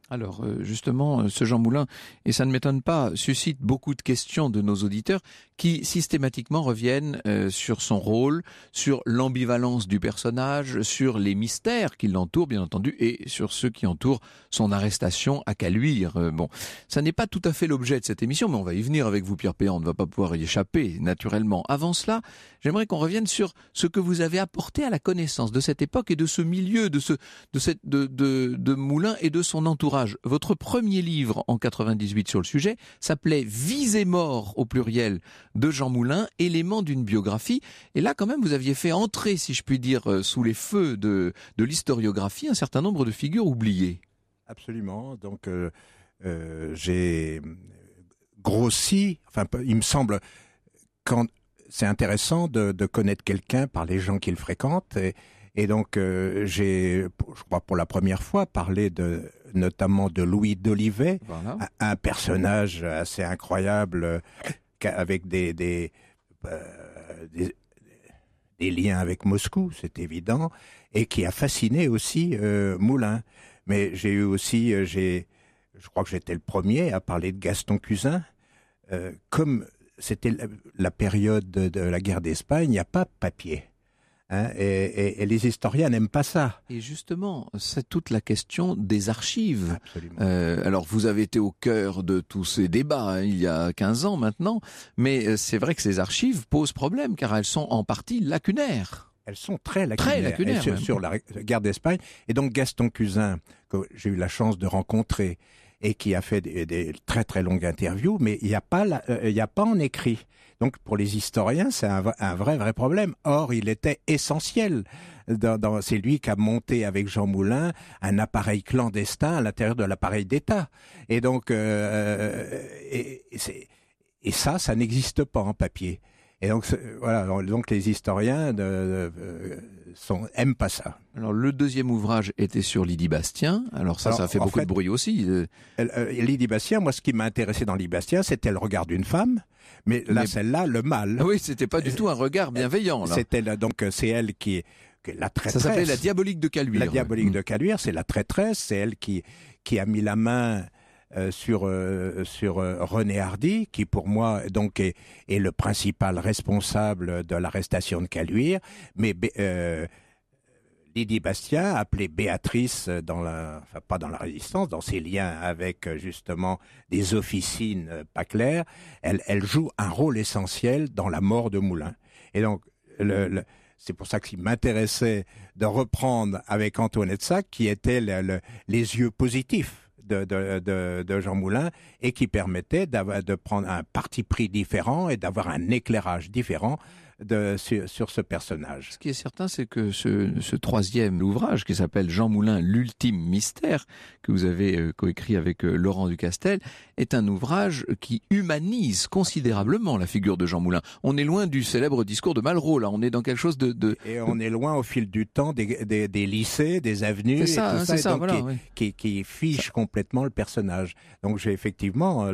Alors justement, ce Jean Moulin, et ça ne m'étonne pas, suscite beaucoup de questions de nos auditeurs qui systématiquement reviennent sur son rôle, sur l'ambivalence du personnage, sur les mystères qui l'entourent bien entendu et sur ceux qui entourent son arrestation à Caluire. Bon, ça n'est pas tout à fait l'objet de cette émission, mais on va y venir avec vous Pierre Péan, on ne va pas pouvoir y échapper naturellement. Avant cela, j'aimerais qu'on revienne sur ce que vous avez apporté à la connaissance de cette époque et de ce milieu, de Moulin et de son entourage. Votre premier livre en 98 sur le sujet s'appelait Vies et morts au pluriel de Jean Moulin, éléments d'une biographie. Et là, quand même, vous aviez fait entrer, si je puis dire, sous les feux de l'historiographie un certain nombre de figures oubliées. Absolument. Donc, j'ai grossi. Enfin, il me semble quand c'est intéressant de connaître quelqu'un par les gens qu'il fréquente. Et donc, j'ai, je crois pour la première fois, parlé notamment de Louis d'Olivet, voilà. Un personnage assez incroyable, avec des liens avec Moscou, c'est évident, et qui a fasciné aussi Moulin. Mais j'ai eu aussi, je crois que j'étais le premier à parler de Gaston Cousin, comme c'était la période de la guerre d'Espagne, il n'y a pas de papier. Hein, et les historiens n'aiment pas ça. Et justement, c'est toute la question des archives. Absolument. Alors, vous avez été au cœur de tous ces débats il y a 15 ans maintenant, mais c'est vrai que ces archives posent problème, car elles sont en partie lacunaires. Elles sont très lacunaires, sur la guerre d'Espagne. Et donc Gaston Cousin, que j'ai eu la chance de rencontrer, et qui a fait des très très longues interviews, mais il n'y a pas en écrit. Donc pour les historiens, c'est un vrai problème. Or, il était essentiel. C'est lui qui a monté avec Jean Moulin un appareil clandestin à l'intérieur de l'appareil d'État. Et donc, ça n'existe pas en papier. Et donc voilà, donc les historiens aiment pas ça. Alors le deuxième ouvrage était sur Lydie Bastien. Alors ça a fait beaucoup de bruit aussi. Lydie Bastien, moi ce qui m'a intéressé dans Lydie Bastien, c'était le regard d'une femme, mais celle-là, le mâle. Oui, c'était pas du tout un regard bienveillant. Là. C'était donc c'est elle qui est la traîtresse. Ça s'appelait La Diabolique de Caluire. La Diabolique de Caluire, c'est la traîtresse, c'est elle qui a mis la main sur René Hardy, qui pour moi donc est le principal responsable de l'arrestation de Caluire, mais Lydie Bastien, appelée Béatrice pas dans la Résistance, dans ses liens avec justement des officines pas claires, elle joue un rôle essentiel dans la mort de Moulin. Et donc c'est pour ça qu'il m'intéressait de reprendre avec Antoinette Sac, qui était les yeux positifs de Jean Moulin, et qui permettait de prendre un parti pris différent et d'avoir un éclairage différent sur ce personnage. Ce qui est certain, c'est que ce troisième ouvrage, qui s'appelle Jean Moulin, l'ultime mystère, que vous avez coécrit avec Laurent Ducastel, est un ouvrage qui humanise considérablement la figure de Jean Moulin. On est loin du célèbre discours de Malraux, là. On est dans quelque chose Et on est loin au fil du temps des lycées, des avenues, qui fige complètement le personnage. Donc j'ai effectivement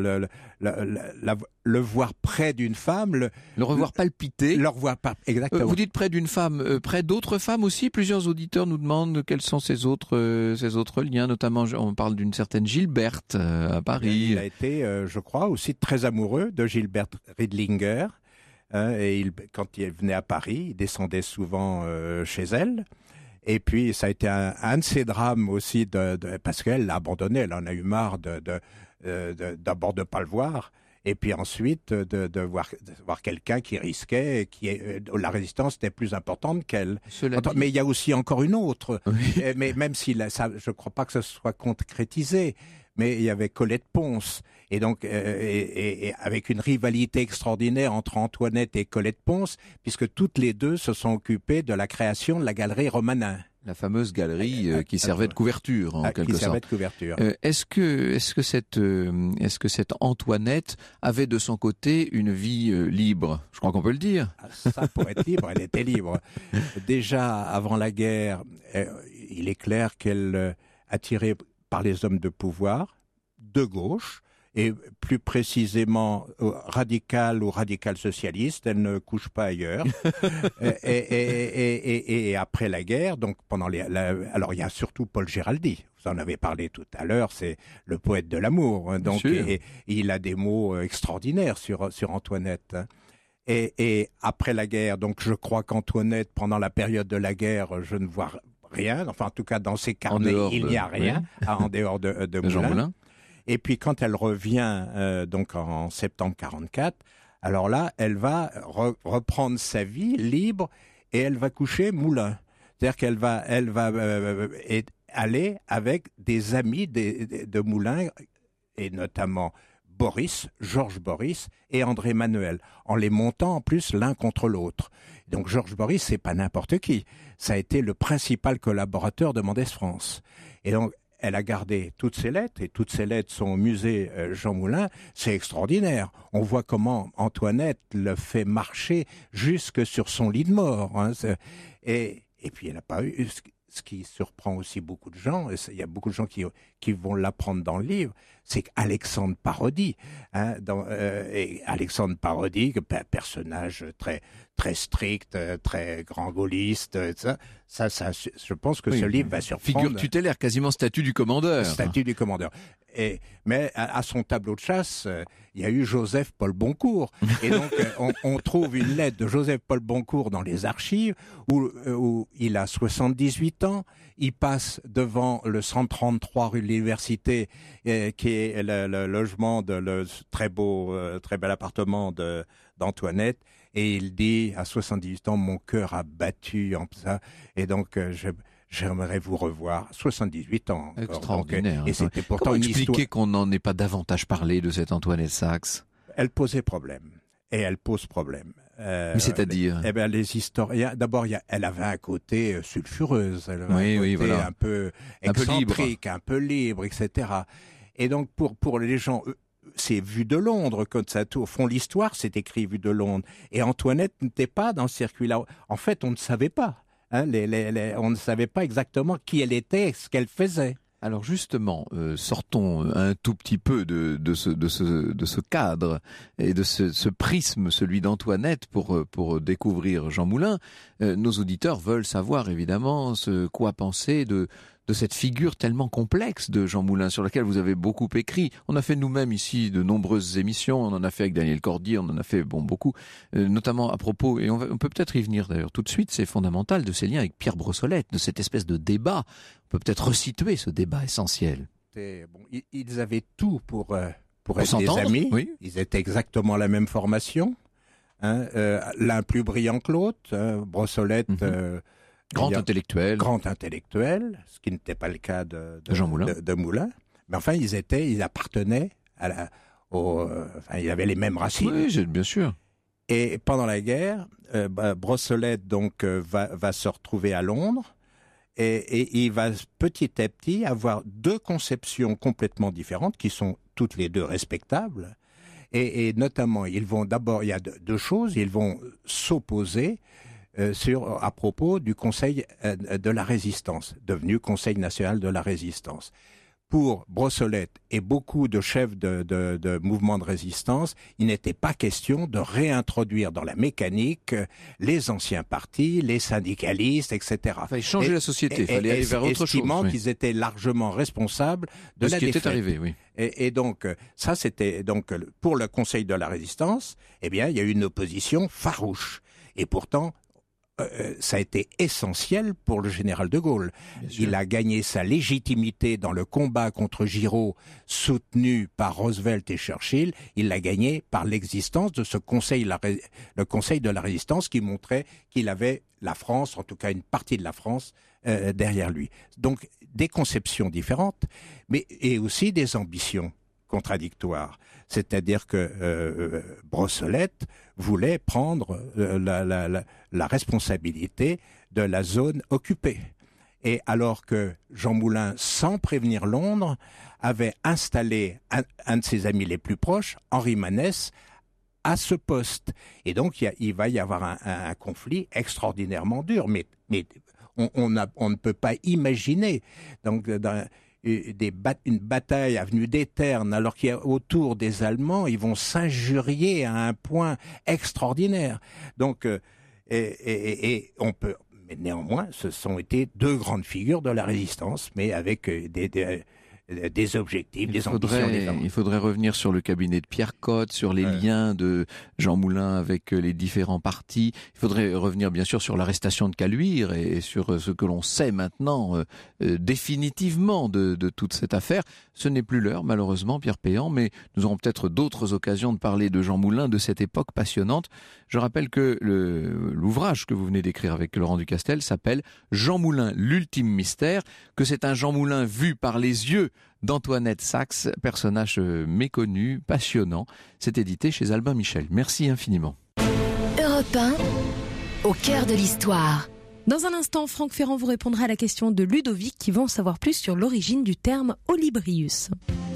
le voir près d'une femme, le revoir palpiter. Exactement. Vous dites près d'une femme, près d'autres femmes aussi. Plusieurs auditeurs nous demandent quels sont ces autres liens. Notamment, on parle d'une certaine Gilberte à Paris. Il a été, je crois, aussi très amoureux de Gilberte Riedlinger. Et quand il venait à Paris, il descendait souvent chez elle. Et puis, ça a été un de ses drames aussi, parce qu'elle l'a abandonné. Elle en a eu marre d'abord de pas le voir. Et puis ensuite, de voir quelqu'un qui risquait, la résistance était plus importante qu'elle. Mais il y a aussi encore une autre. Oui. Mais même si je ne crois pas que ce soit concrétisé. Mais il y avait Colette Ponce. Et donc, et avec une rivalité extraordinaire entre Antoinette et Colette Ponce, puisque toutes les deux se sont occupées de la création de la galerie Romanin. La fameuse galerie qui servait de couverture, en quelque sorte. De couverture. Est-ce que cette Antoinette avait de son côté une vie libre ? Je crois qu'on peut le dire. Ça, pour être libre, elle était libre. Déjà, avant la guerre, il est clair qu'elle, attirée par les hommes de pouvoir, de gauche, et plus précisément radical ou radical socialiste, elle ne couche pas ailleurs. et après la guerre, donc alors il y a surtout Paul Géraldy. Vous vous en avez parlé tout à l'heure, c'est le poète de l'amour. Hein, donc, et il a des mots extraordinaires sur Antoinette. Hein. Et après la guerre, donc je crois qu'Antoinette, pendant la période de la guerre, je ne vois rien. Enfin, en tout cas, dans ses carnets, il n'y a rien, en dehors de Moulin. Et puis, quand elle revient, donc en septembre 44, alors là, elle va reprendre sa vie libre et elle va coucher Moulin. C'est-à-dire qu'elle va aller avec des amis de Moulin, et notamment Georges Boris et André Manuel, en les montant en plus l'un contre l'autre. Donc Georges Boris, c'est pas n'importe qui. Ça a été le principal collaborateur de Mendès France. Et donc, elle a gardé toutes ses lettres, et toutes ces lettres sont au musée Jean Moulin. C'est extraordinaire. On voit comment Antoinette le fait marcher jusque sur son lit de mort. Hein. Et puis, elle n'a pas eu... Ce qui surprend aussi beaucoup de gens, et il y a beaucoup de gens qui vont l'apprendre dans le livre, c'est qu'Alexandre Parodi, hein, et Alexandre Parodi, personnage très très strict, très grand gaulliste, ça, je pense que ce livre va surprendre. Figure tutélaire, quasiment statut du commandeur. Statut du commandeur. Mais à son tableau de chasse, il y a eu Joseph-Paul Boncourt. Et donc, on trouve une lettre de Joseph-Paul Boncourt dans les archives où il a 78 ans. Il passe devant le 133 rue de l'Université, qui est le logement de le très bel appartement d'Antoinette. Et il dit, à 78 ans, mon cœur a battu en ça. Et donc, j'aimerais vous revoir. 78 ans. Extraordinaire. Donc, et c'était pourtant Comment une expliquer histoire... qu'on n'en ait pas davantage parlé de cette Antoinette Saxe? Elle posait problème. Et elle pose problème. Mais c'est-à-dire? Eh bien, les historiens... D'abord, elle avait un côté sulfureuse. Elle avait un côté voilà. un peu excentrique, un peu libre, etc. Et donc, pour les gens... C'est Vue de Londres, comme ça, au fond, l'histoire, c'est écrit Vue de Londres. Et Antoinette n'était pas dans ce circuit-là. En fait, on ne savait pas. Hein, on ne savait pas exactement qui elle était, ce qu'elle faisait. Alors justement, sortons un tout petit peu de ce cadre et de ce prisme, celui d'Antoinette, pour découvrir Jean Moulin. Nos auditeurs veulent savoir évidemment quoi penser de cette figure tellement complexe de Jean Moulin, sur laquelle vous avez beaucoup écrit. On a fait nous-mêmes ici de nombreuses émissions, on en a fait avec Daniel Cordier, on en a fait beaucoup, notamment à propos, et on peut peut-être y venir d'ailleurs tout de suite, c'est fondamental, de ces liens avec Pierre Brossolette, de cette espèce de débat. On peut peut-être resituer ce débat essentiel. Ils avaient tout pour être des amis, oui. Ils étaient exactement la même formation, hein, l'un plus brillant que l'autre, Brossolette... Grand intellectuel, ce qui n'était pas le cas de Jean Moulin. De Moulin. Mais enfin, ils appartenaient ils avaient les mêmes racines. Oui, bien sûr. Et pendant la guerre, Brossolette donc va se retrouver à Londres et il va petit à petit avoir deux conceptions complètement différentes qui sont toutes les deux respectables. Et notamment, il y a deux choses, ils vont s'opposer à propos du Conseil de la Résistance, devenu Conseil national de la Résistance. Pour Brossolette et beaucoup de chefs de mouvements de résistance, il n'était pas question de réintroduire dans la mécanique les anciens partis, les syndicalistes, etc. Il fallait changer la société, il fallait aller vers autre chose. Estimant qu'ils étaient largement responsables de la ce qui défaite. était arrivé, oui. Et donc, ça c'était donc pour le Conseil de la Résistance, eh bien, il y a eu une opposition farouche. Et pourtant, ça a été essentiel pour le général de Gaulle. Il a gagné sa légitimité dans le combat contre Giraud, soutenu par Roosevelt et Churchill. Il l'a gagné par l'existence de ce conseil, le Conseil de la Résistance, qui montrait qu'il avait la France, en tout cas une partie de la France, derrière lui. Donc, des conceptions différentes, et aussi des ambitions contradictoires. C'est-à-dire que Brossolette voulait prendre la responsabilité de la zone occupée. Et alors que Jean Moulin, sans prévenir Londres, avait installé un de ses amis les plus proches, Henri Manès, à ce poste. Et donc, il va y avoir un conflit extraordinairement dur. Mais on ne peut pas imaginer... Donc, une bataille avenue des Ternes, alors qu'il y a autour des Allemands, ils vont s'injurier à un point extraordinaire. Donc, et on peut Mais néanmoins, ce sont été deux grandes figures de la résistance, mais avec des objectifs, des ambitions différentes. Il faudrait revenir sur le cabinet de Pierre Cotte, sur les liens de Jean Moulin avec les différents partis. Il faudrait revenir bien sûr sur l'arrestation de Caluire et sur ce que l'on sait maintenant définitivement de toute cette affaire. Ce n'est plus l'heure malheureusement, Pierre Péan, mais nous aurons peut-être d'autres occasions de parler de Jean Moulin, de cette époque passionnante. Je rappelle que l'ouvrage que vous venez d'écrire avec Laurent Ducastel s'appelle Jean Moulin, l'ultime mystère, que c'est un Jean Moulin vu par les yeux d'Antoinette Saxe, personnage méconnu, passionnant. C'est édité chez Albin Michel. Merci infiniment. Europe 1, au cœur de l'histoire. Dans un instant, Franck Ferrand vous répondra à la question de Ludovic qui va en savoir plus sur l'origine du terme Olybrius.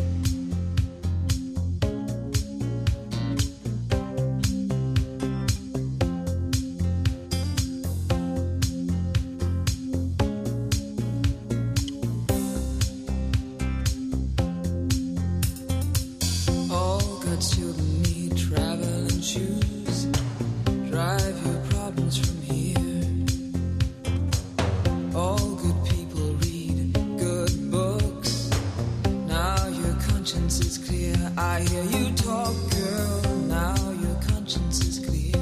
I hear you talk, girl, now your conscience is clear.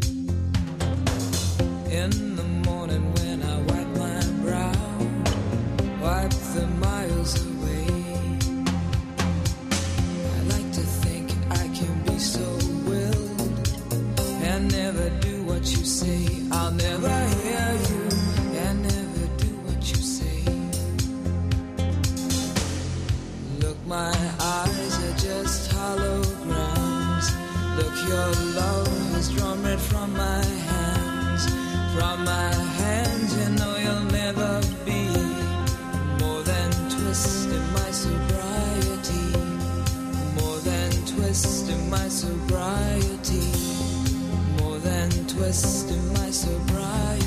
In the morning when I wipe my brow, wipe the miles away, I like to think I can be so willed and never do what you say. I'll never hear you and never do what you say. Look, my eyes are just holograms. Look, your love has drawn red from my hands. From my hands, you know you'll never be more than twist in my sobriety. More than twist in my sobriety. More than twist in my sobriety.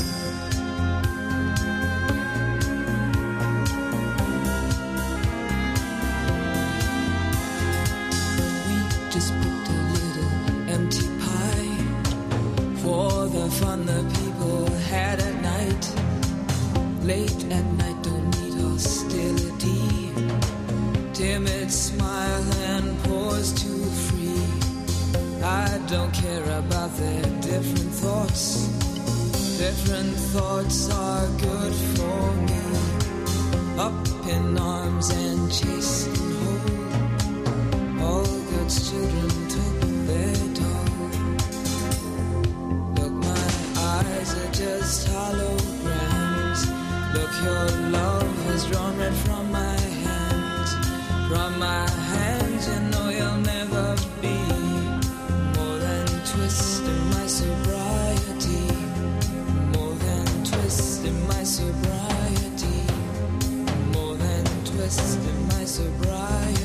Just put a little empty pie for the fun the people had at night. Late at night, don't need hostility. Timid smile and pause too free. I don't care about their different thoughts. Different thoughts are good for me. Up in arms and chased and hold. All God's children took their toll. Look, my eyes are just holograms. Look, your love has drawn red from my hands. From my hands, you know you'll never be more than twist in my sobriety. More than twist in my sobriety. More than twist in my sobriety.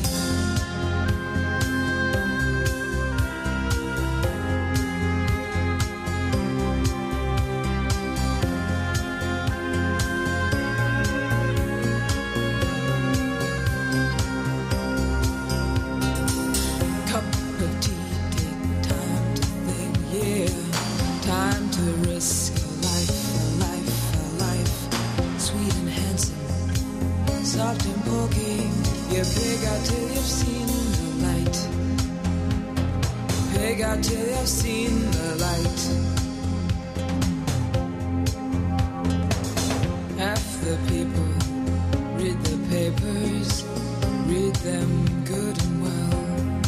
Soft and poking, you pig out till you've seen the light. Pig out till you've seen the light. Half the people read the papers, read them good and well.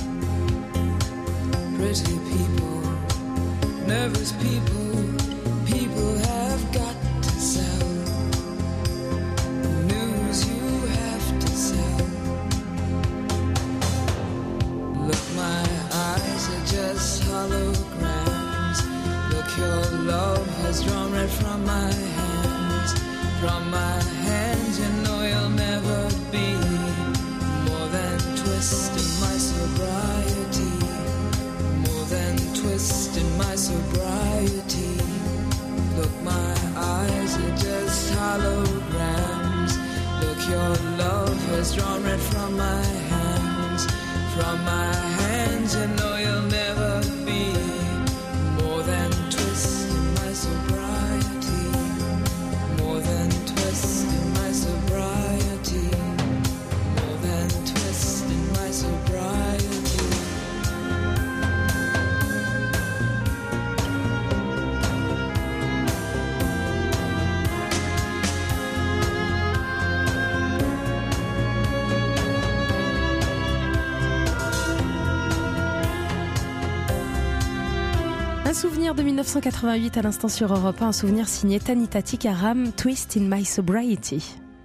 Pretty people, nervous people, people have got to sell. Just holograms. Look, your love has drawn red from my hands. From my hands, you know you'll never be more than twist in my sobriety. More than twist in my sobriety. Look, my eyes are just holograms. Look, your love has drawn red from my hands. From my hands, you know you'll never be more than twist in my sobriety. Un souvenir de 1988 à l'instant sur Europe 1, un souvenir signé Tanita Tikaram, Twist in My Sobriety.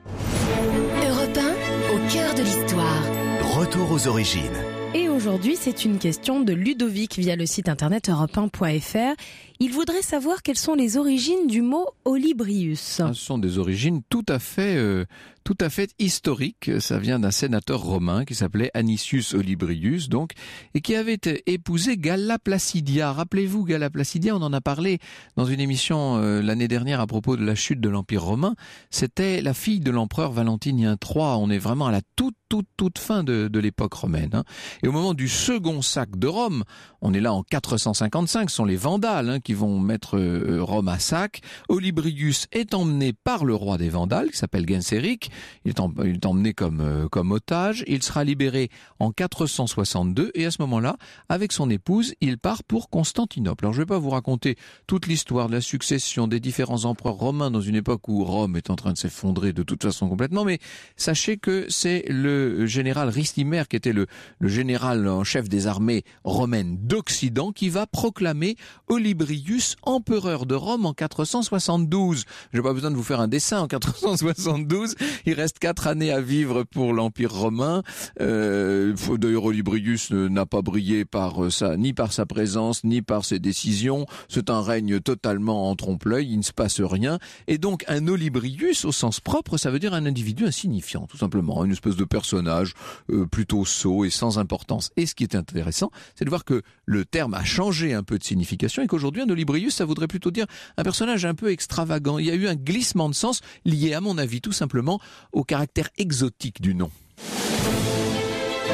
Europe 1, au cœur de l'histoire. Retour aux origines. Et aujourd'hui, c'est une question de Ludovic via le site internet europe1.fr. Il voudrait savoir quelles sont les origines du mot Olybrius. Ce sont des origines tout à fait historiques. Ça vient d'un sénateur romain qui s'appelait Anicius Olybrius, donc, et qui avait épousé Galla Placidia. Rappelez-vous, Galla Placidia, on en a parlé dans une émission l'année dernière à propos de la chute de l'Empire romain. C'était la fille de l'empereur Valentinien III. On est vraiment à la toute fin de l'époque romaine, hein. Et au moment du second sac de Rome, on est là en 455, ce sont les Vandales qui vont mettre Rome à sac. Olybrius est emmené par le roi des Vandales, qui s'appelle Genseric. Il est emmené comme otage. Il sera libéré en 462 et à ce moment-là, avec son épouse, il part pour Constantinople. Alors je ne vais pas vous raconter toute l'histoire de la succession des différents empereurs romains dans une époque où Rome est en train de s'effondrer de toute façon complètement, mais sachez que c'est le général Ricimer, qui était le général en chef des armées romaines d'Occident, qui va proclamer Olybrius empereur de Rome en 472. Je n'ai pas besoin de vous faire un dessin. En 472, il reste 4 années à vivre pour l'Empire romain. D'ailleurs, Olybrius n'a pas brillé ni par sa présence, ni par ses décisions. C'est un règne totalement en trompe-l'œil, il ne se passe rien. Et donc, un Olybrius, au sens propre, ça veut dire un individu insignifiant, tout simplement. Une espèce de personnage plutôt sot et sans importance. Et ce qui est intéressant, c'est de voir que le terme a changé un peu de signification et qu'aujourd'hui, un Olybrius, ça voudrait plutôt dire un personnage un peu extravagant. Il y a eu un glissement de sens lié, à mon avis, tout simplement au caractère exotique du nom.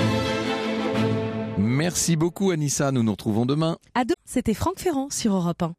Merci beaucoup, Anissa. Nous nous retrouvons demain. À demain, c'était Franck Ferrand sur Europe 1.